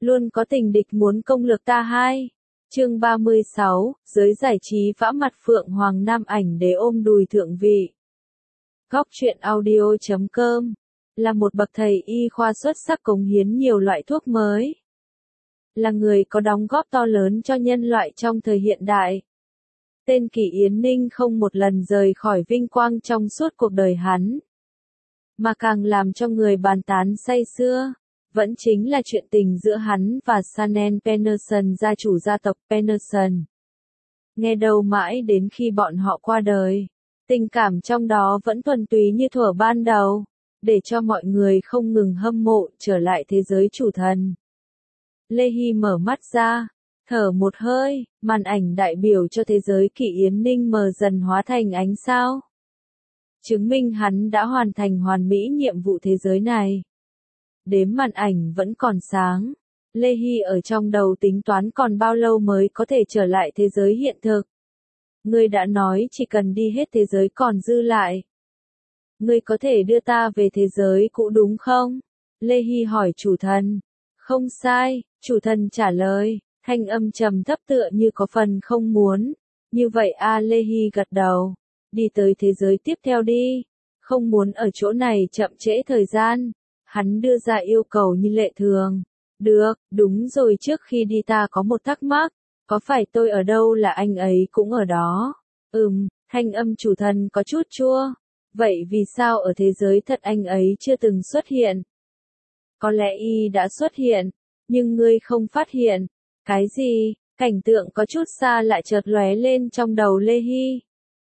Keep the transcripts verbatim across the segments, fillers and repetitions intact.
Luôn có tình địch muốn công lược ta hai. Chương ba mươi sáu, giới giải trí vã mặt Phượng Hoàng Nam Ảnh để ôm đùi thượng vị. Góc truyện audio chấm com là một bậc thầy y khoa xuất sắc cống hiến nhiều loại thuốc mới. Là người có đóng góp to lớn cho nhân loại trong thời hiện đại. Tên Kỷ Yến Ninh không một lần rời khỏi vinh quang trong suốt cuộc đời hắn. Mà càng làm cho người bàn tán say sưa, vẫn chính là chuyện tình giữa hắn và Shannon Peterson, gia chủ gia tộc Peterson. Nghe đâu mãi đến khi bọn họ qua đời, tình cảm trong đó vẫn thuần túy như thuở ban đầu, để cho mọi người không ngừng hâm mộ trở lại thế giới chủ thần. Lê Hy mở mắt ra, thở một hơi, màn ảnh đại biểu cho thế giới Kỷ Yến Ninh mờ dần hóa thành ánh sao. Chứng minh hắn đã hoàn thành hoàn mỹ nhiệm vụ thế giới này. Đếm màn ảnh vẫn còn sáng. Lê Hy ở trong đầu tính toán còn bao lâu mới có thể trở lại thế giới hiện thực. Ngươi đã nói chỉ cần đi hết thế giới còn dư lại. Ngươi có thể đưa ta về thế giới cũ đúng không? Lê Hy hỏi chủ thần. Không sai, chủ thần trả lời, thanh âm trầm thấp tựa như có phần không muốn. Như vậy a Lê Hy gật đầu. Đi tới thế giới tiếp theo đi. Không muốn ở chỗ này chậm trễ thời gian. Hắn đưa ra yêu cầu như lệ thường. Được, đúng rồi, trước khi đi ta có một thắc mắc. Có phải tôi ở đâu là anh ấy cũng ở đó? Ừm, thanh âm chủ thần có chút chua. Vậy vì sao ở thế giới thật anh ấy chưa từng xuất hiện? Có lẽ y đã xuất hiện, nhưng ngươi không phát hiện. Cái gì? Cảnh tượng có chút xa lại chợt lóe lên trong đầu Lê Hy.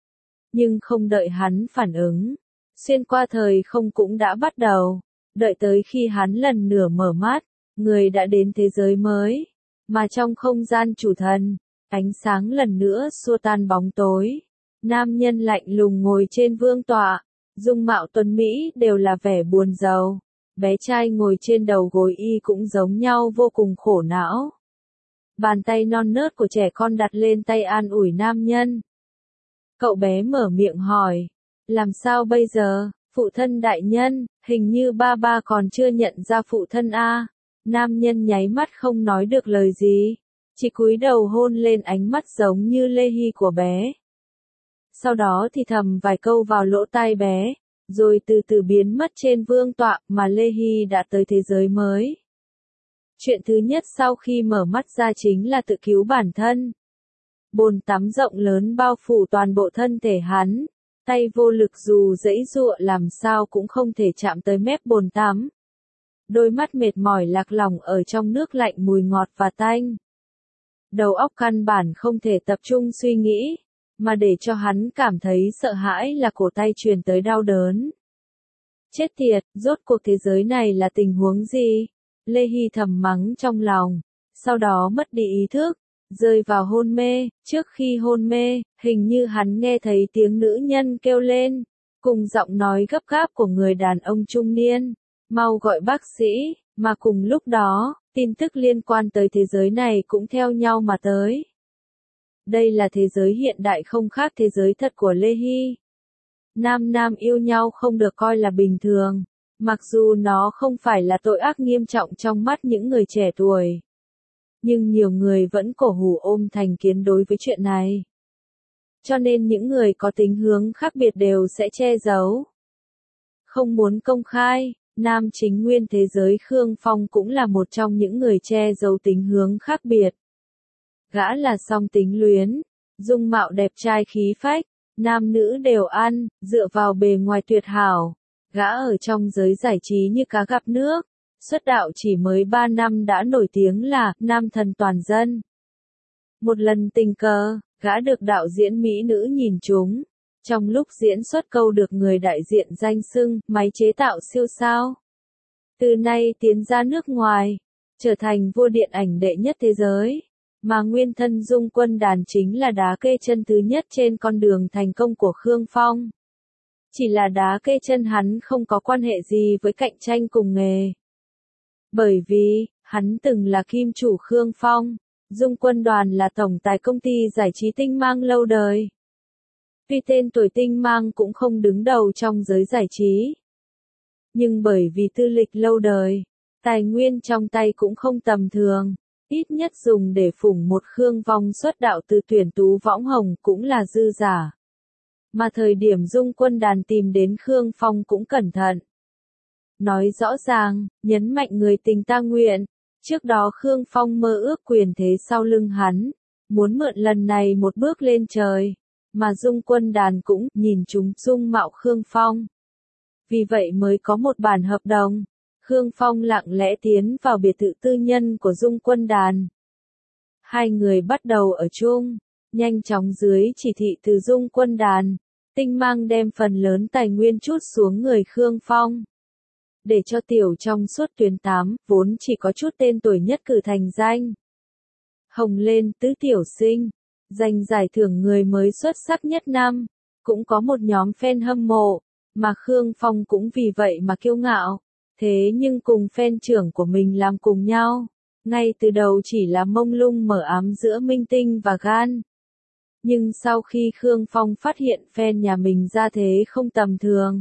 Nhưng không đợi hắn phản ứng, xuyên qua thời không cũng đã bắt đầu. Đợi tới khi hắn lần nửa mở mắt, người đã đến thế giới mới. Mà trong không gian chủ thần, ánh sáng lần nữa xua tan bóng tối. Nam nhân lạnh lùng ngồi trên vương tọa, dung mạo tuấn Mỹ đều là vẻ buồn rầu. Bé trai ngồi trên đầu gối y cũng giống nhau vô cùng khổ não. Bàn tay non nớt của trẻ con đặt lên tay an ủi nam nhân. Cậu bé mở miệng hỏi, làm sao bây giờ? Phụ thân đại nhân, hình như ba ba còn chưa nhận ra phụ thân a. Nam nhân nháy mắt không nói được lời gì, chỉ cúi đầu hôn lên ánh mắt giống như Lê Hy của bé. Sau đó thì thầm vài câu vào lỗ tai bé, rồi từ từ biến mất trên vương tọa mà Lê Hy đã tới thế giới mới. Chuyện thứ nhất sau khi mở mắt ra chính là tự cứu bản thân. Bồn tắm rộng lớn bao phủ toàn bộ thân thể hắn. Tay vô lực dù giãy giụa làm sao cũng không thể chạm tới mép bồn tắm. Đôi mắt mệt mỏi lạc lòng ở trong nước lạnh mùi ngọt và tanh. Đầu óc căn bản không thể tập trung suy nghĩ, mà để cho hắn cảm thấy sợ hãi là cổ tay truyền tới đau đớn. Chết tiệt, rốt cuộc thế giới này là tình huống gì? Lê Hy thầm mắng trong lòng, sau đó mất đi ý thức, rơi vào hôn mê. Trước khi hôn mê, hình như hắn nghe thấy tiếng nữ nhân kêu lên, cùng giọng nói gấp gáp của người đàn ông trung niên, mau gọi bác sĩ, mà cùng lúc đó, tin tức liên quan tới thế giới này cũng theo nhau mà tới. Đây là thế giới hiện đại không khác thế giới thật của Lê Hy. Nam nam yêu nhau không được coi là bình thường, mặc dù nó không phải là tội ác nghiêm trọng trong mắt những người trẻ tuổi. Nhưng nhiều người vẫn cổ hủ ôm thành kiến đối với chuyện này. Cho nên những người có tính hướng khác biệt đều sẽ che giấu. Không muốn công khai, nam chính nguyên thế giới Khương Phong cũng là một trong những người che giấu tính hướng khác biệt. Gã là song tính luyến, dung mạo đẹp trai khí phách, nam nữ đều ăn, dựa vào bề ngoài tuyệt hảo. Gã ở trong giới giải trí như cá gặp nước. Xuất đạo chỉ mới ba năm đã nổi tiếng là nam thần toàn dân. Một lần tình cờ, gã được đạo diễn mỹ nữ nhìn trúng. Trong lúc diễn xuất câu được người đại diện danh xưng máy chế tạo siêu sao. Từ nay tiến ra nước ngoài, trở thành vua điện ảnh đệ nhất thế giới. Mà nguyên thân Dung Quân Đàn chính là đá kê chân thứ nhất trên con đường thành công của Khương Phong. Chỉ là đá kê chân hắn không có quan hệ gì với cạnh tranh cùng nghề. Bởi vì, hắn từng là kim chủ Khương Phong, Dung Quân Đoàn là tổng tài công ty giải trí Tinh Mang lâu đời. Tuy tên tuổi Tinh Mang cũng không đứng đầu trong giới giải trí. Nhưng bởi vì tư lịch lâu đời, Tài nguyên trong tay cũng không tầm thường, ít nhất dùng để phủng một Khương Vong xuất đạo từ tuyển tú võng hồng cũng là dư giả. Mà thời điểm Dung Quân Đàn tìm đến Khương Phong cũng cẩn thận. Nói rõ ràng, nhấn mạnh người tình ta nguyện, trước đó Khương Phong mơ ước quyền thế sau lưng hắn, muốn mượn lần này một bước lên trời, mà Dung Quân Đàn cũng nhìn chúng dung mạo Khương Phong. Vì vậy mới có một bản hợp đồng, Khương Phong lặng lẽ tiến vào biệt thự tư nhân của Dung Quân Đàn. Hai người bắt đầu ở chung, nhanh chóng dưới chỉ thị từ Dung Quân Đàn, Tinh Mang đem phần lớn tài nguyên trút xuống người Khương Phong. Để cho tiểu trong suốt tuyến tám, vốn chỉ có chút tên tuổi nhất cử thành danh. Hồng lên tứ tiểu sinh, giành giải thưởng người mới xuất sắc nhất năm, cũng có một nhóm fan hâm mộ, mà Khương Phong cũng vì vậy mà kiêu ngạo. Thế nhưng cùng fan trưởng của mình làm cùng nhau, ngay từ đầu chỉ là mông lung mờ ám giữa minh tinh và gan. Nhưng sau khi Khương Phong phát hiện fan nhà mình ra thế không tầm thường,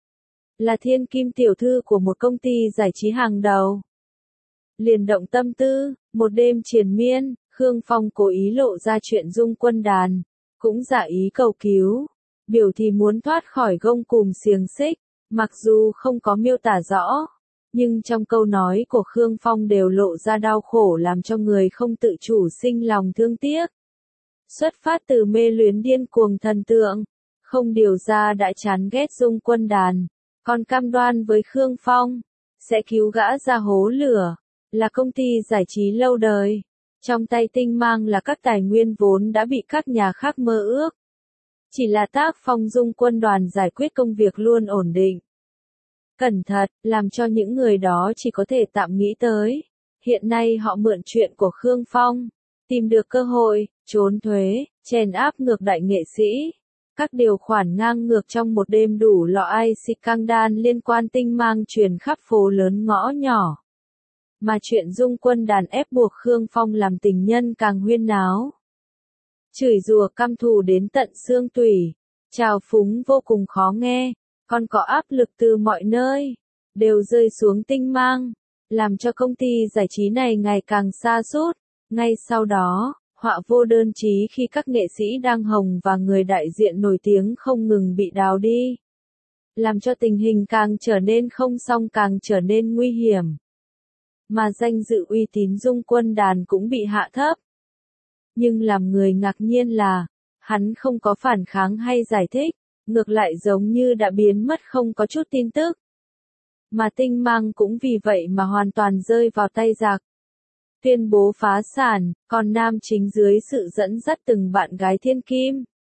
là thiên kim tiểu thư của một công ty giải trí hàng đầu, liền động tâm tư, một đêm triền miên, Khương Phong cố ý lộ ra chuyện Dung Quân Đàn, cũng giả ý cầu cứu, biểu thì muốn thoát khỏi gông cùm xiềng xích, mặc dù không có miêu tả rõ, nhưng trong câu nói của Khương Phong đều lộ ra đau khổ làm cho người không tự chủ sinh lòng thương tiếc. Xuất phát từ mê luyến điên cuồng thần tượng, không điều ra đã chán ghét Dung Quân Đàn, còn cam đoan với Khương Phong, sẽ cứu gã ra hố lửa, là công ty giải trí lâu đời. Trong tay Tinh Mang là các tài nguyên vốn đã bị các nhà khác mơ ước. Chỉ là tác phong Dung Quân Đoàn giải quyết công việc luôn ổn định. Cẩn thận, làm cho những người đó chỉ có thể tạm nghĩ tới. Hiện nay họ mượn chuyện của Khương Phong, tìm được cơ hội, trốn thuế, chèn áp ngược đại nghệ sĩ. Các điều khoản ngang ngược trong một đêm đủ loại scandal liên quan Tinh Mang truyền khắp phố lớn ngõ nhỏ. Mà chuyện Dung Quân Đàn ép buộc Khương Phong làm tình nhân càng huyên náo. Chửi rủa căm thù đến tận xương tủy, trào phúng vô cùng khó nghe, còn có áp lực từ mọi nơi, đều rơi xuống Tinh Mang, làm cho công ty giải trí này ngày càng sa sút. Ngay sau đó, họa vô đơn chí khi các nghệ sĩ đang hồng và người đại diện nổi tiếng không ngừng bị đào đi, làm cho tình hình càng trở nên không xong càng trở nên nguy hiểm. Mà danh dự uy tín Dung Quân Đàn cũng bị hạ thấp. Nhưng làm người ngạc nhiên là, hắn không có phản kháng hay giải thích, ngược lại giống như đã biến mất không có chút tin tức. Mà Tinh Mang cũng vì vậy mà hoàn toàn rơi vào tay giặc. Tuyên bố phá sản, còn nam chính dưới sự dẫn dắt từng bạn gái thiên kim.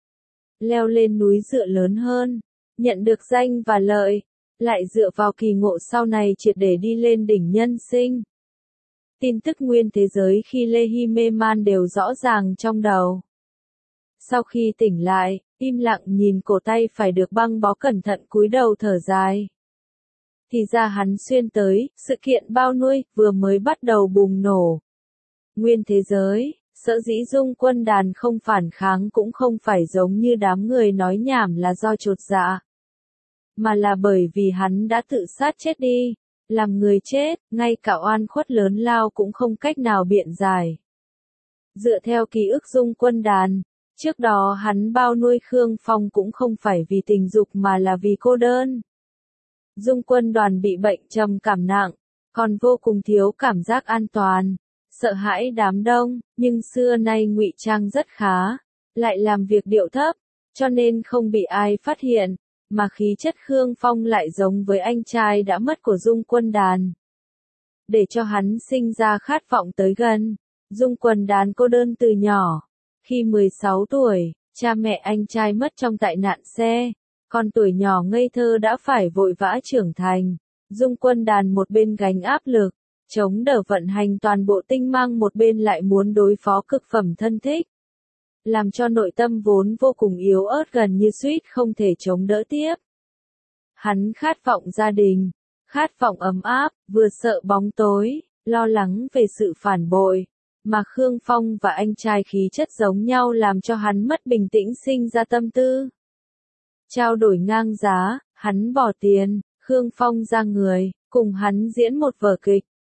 Leo lên núi dựa lớn hơn, nhận được danh và lợi, lại dựa vào kỳ ngộ sau này triệt để đi lên đỉnh nhân sinh. Tin tức nguyên thế giới khi Lê Hy mê man đều rõ ràng trong đầu. Sau khi tỉnh lại, im lặng nhìn cổ tay phải được băng bó cẩn thận cúi đầu thở dài. Thì ra hắn xuyên tới, sự kiện bao nuôi, vừa mới bắt đầu bùng nổ. Nguyên thế giới, sở dĩ Dung Quân Đàn không phản kháng cũng không phải giống như đám người nói nhảm là do chột dạ. Mà là bởi vì hắn đã tự sát chết đi, làm người chết, ngay cả oan khuất lớn lao cũng không cách nào biện giải. Dựa theo ký ức Dung Quân Đàn, trước đó hắn bao nuôi Khương Phong cũng không phải vì tình dục mà là vì cô đơn. Dung Quân Đoàn bị bệnh trầm cảm nặng, còn vô cùng thiếu cảm giác an toàn, sợ hãi đám đông, nhưng xưa nay ngụy trang rất khá, lại làm việc điệu thấp, cho nên không bị ai phát hiện, mà khí chất Khương Phong lại giống với anh trai đã mất của Dung Quân Đàn. Để cho hắn sinh ra khát vọng tới gần, Dung Quân Đàn cô đơn từ nhỏ, khi mười sáu tuổi, cha mẹ anh trai mất trong tai nạn xe. Còn tuổi nhỏ ngây thơ đã phải vội vã trưởng thành, Dung Quân Đàn một bên gánh áp lực, chống đỡ vận hành toàn bộ Tinh Mang, một bên lại muốn đối phó cực phẩm thân thích. Làm cho nội tâm vốn vô cùng yếu ớt gần như suýt không thể chống đỡ tiếp. Hắn khát vọng gia đình, khát vọng ấm áp, vừa sợ bóng tối, lo lắng về sự phản bội. Mà Khương Phong và anh trai khí chất giống nhau làm cho hắn mất bình tĩnh, sinh ra tâm tư. Trao đổi ngang giá, hắn bỏ tiền, Khương Phong ra người, cùng hắn diễn một vở kịch,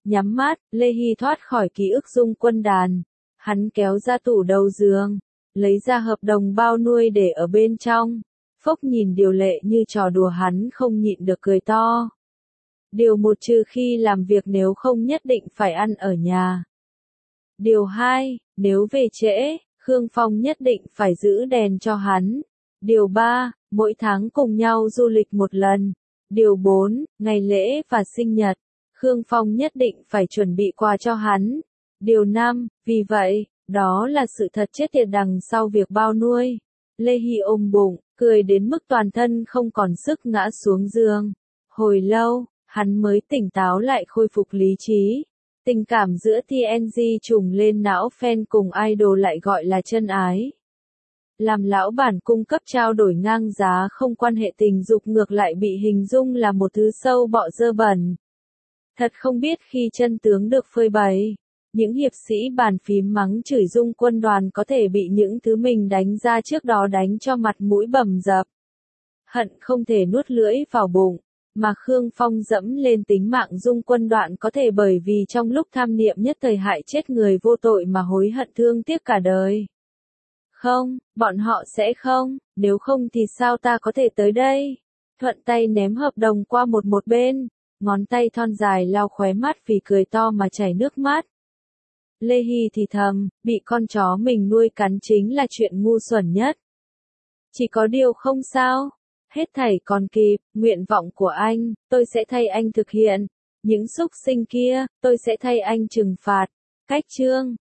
Nhắm mắt, Lê Hy thoát khỏi ký ức Dung Quân đàn. Hắn kéo ra tủ đầu giường, lấy ra hợp đồng bao nuôi để ở bên trong. Phốc nhìn Điều Lệ như trò đùa hắn không nhịn được cười to. Điều một trừ khi làm việc, nếu không nhất định phải ăn ở nhà. Điều hai, nếu về trễ, Khương Phong nhất định phải giữ đèn cho hắn. Điều ba, mỗi tháng cùng nhau du lịch một lần. Điều bốn, ngày lễ và sinh nhật, Khương Phong nhất định phải chuẩn bị quà cho hắn. Điều năm, vì vậy, đó là sự thật chết tiệt đằng sau việc bao nuôi. Lê Hy ôm bụng, cười đến mức toàn thân không còn sức ngã xuống giường. Hồi lâu, hắn mới tỉnh táo lại, khôi phục lý trí. Tình cảm giữa tê en giê trùng lên não, fan cùng idol lại gọi là chân ái. Làm lão bản cung cấp trao đổi ngang giá, không quan hệ tình dục, ngược lại bị hình dung là một thứ sâu bọ dơ bẩn. Thật không biết khi chân tướng được phơi bày, những hiệp sĩ bàn phím mắng chửi Dung Quân đoàn có thể bị những thứ mình đánh ra trước đó đánh cho mặt mũi bầm dập. Hận không thể nuốt lưỡi vào bụng, mà Khương Phong dẫm lên tính mạng Dung Quân đoàn có thể bởi vì trong lúc tham niệm nhất thời hại chết người vô tội mà hối hận thương tiếc cả đời. Không, bọn họ sẽ không, nếu không thì sao ta có thể tới đây? Thuận tay ném hợp đồng qua một một bên, ngón tay thon dài lau khóe mắt vì cười to mà chảy nước mắt. Lê Hy thì thầm, bị con chó mình nuôi cắn chính là chuyện ngu xuẩn nhất. Chỉ có điều không sao, hết thảy còn kịp, nguyện vọng của anh, tôi sẽ thay anh thực hiện. Những súc sinh kia, tôi sẽ thay anh trừng phạt. Cách chương